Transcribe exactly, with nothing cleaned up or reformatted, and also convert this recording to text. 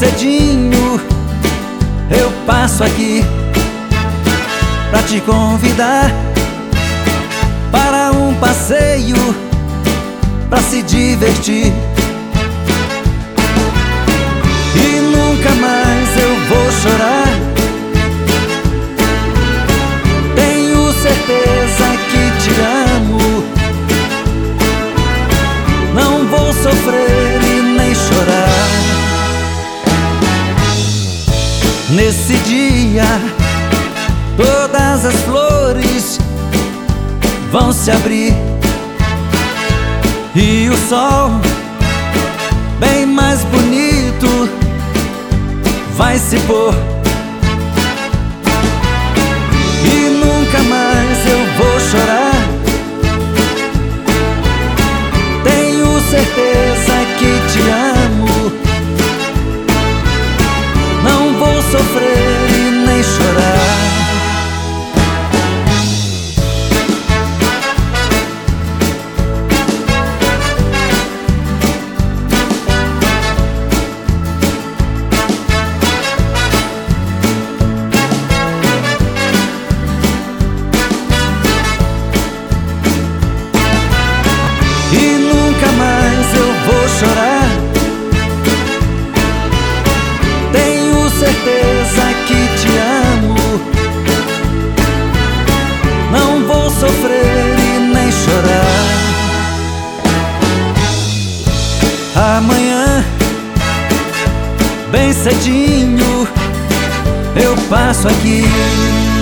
cedinho eu passo aqui pra te convidar para um passeio, pra se divertir. E nunca mais eu vou chorar, tenho certeza que te amo. Não vou sofrer e nem chorar. Nesse dia todas as flores vão se abrir e o sol, bem mais bonito, vai se pôr. E nunca mais eu vou chorar, tenho certeza que te amo. Não vou sofrer e nem chorar. E nunca mais eu vou chorar, tenho certeza que te amo. Não vou sofrer e nem chorar. Amanhã, bem cedinho, eu passo aqui